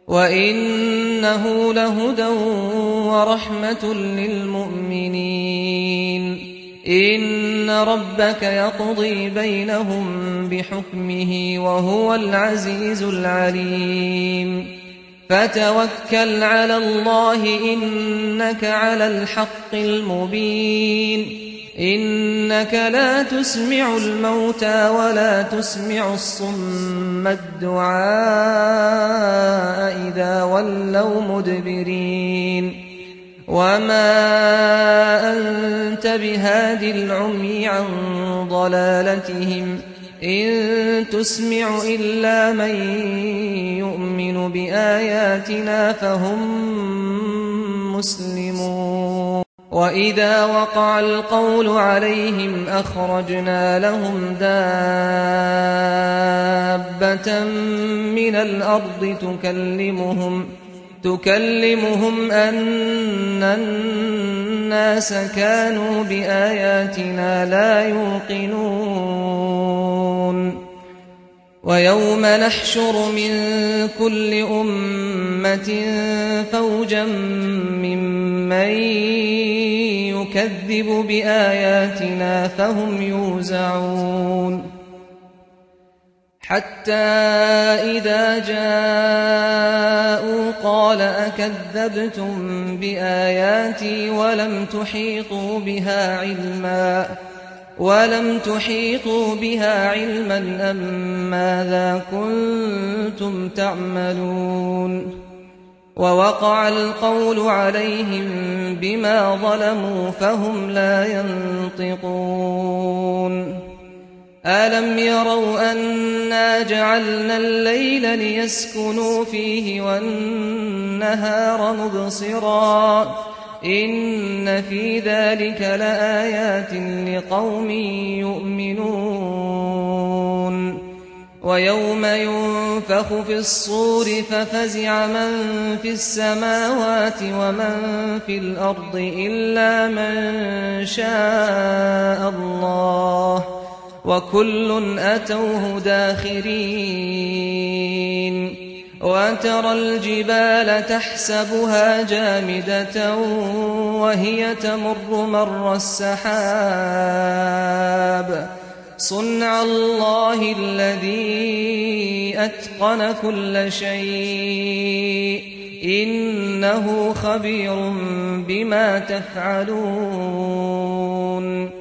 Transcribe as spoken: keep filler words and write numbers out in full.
وإنه لهدى ورحمة للمؤمنين إن ربك يقضي بينهم بحكمه وهو العزيز العليم فتوكل على الله إنك على الحق المبين إنك لا تسمع الموتى ولا تسمع الصم الدعاء إذا ولوا مدبرين وما أنت بهاد العمي عن ضلالتهم إن تسمع إلا من يؤمن بآياتنا فهم مسلمون وإذا وقع القول عليهم أخرجنا لهم دابة من الأرض تكلمهم تكلمهم أن الناس كانوا بآياتنا لا يوقنون ويوم نحشر من كل أمة فوجا ممن يكذب بآياتنا فهم يوزعون حتى إذا جاءوا قال أكذبتم بآياتي ولم تحيطوا بها علما ولم تحيطوا بها علما أم ماذا كنتم تعملون ووقع القول عليهم بما ظلموا فهم لا ينطقون ألم يروا أنا جعلنا الليل ليسكنوا فيه والنهار مبصرا إن في ذلك لآيات لقوم يؤمنون ويوم ينفخ في الصور ففزع من في السماوات ومن في الأرض إلا من شاء الله وكل أتوه داخرين وترى الجبال تحسبها جامدة وهي تمر مر السحاب صنع الله الذي أتقن كل شيء إنه خبير بما تفعلون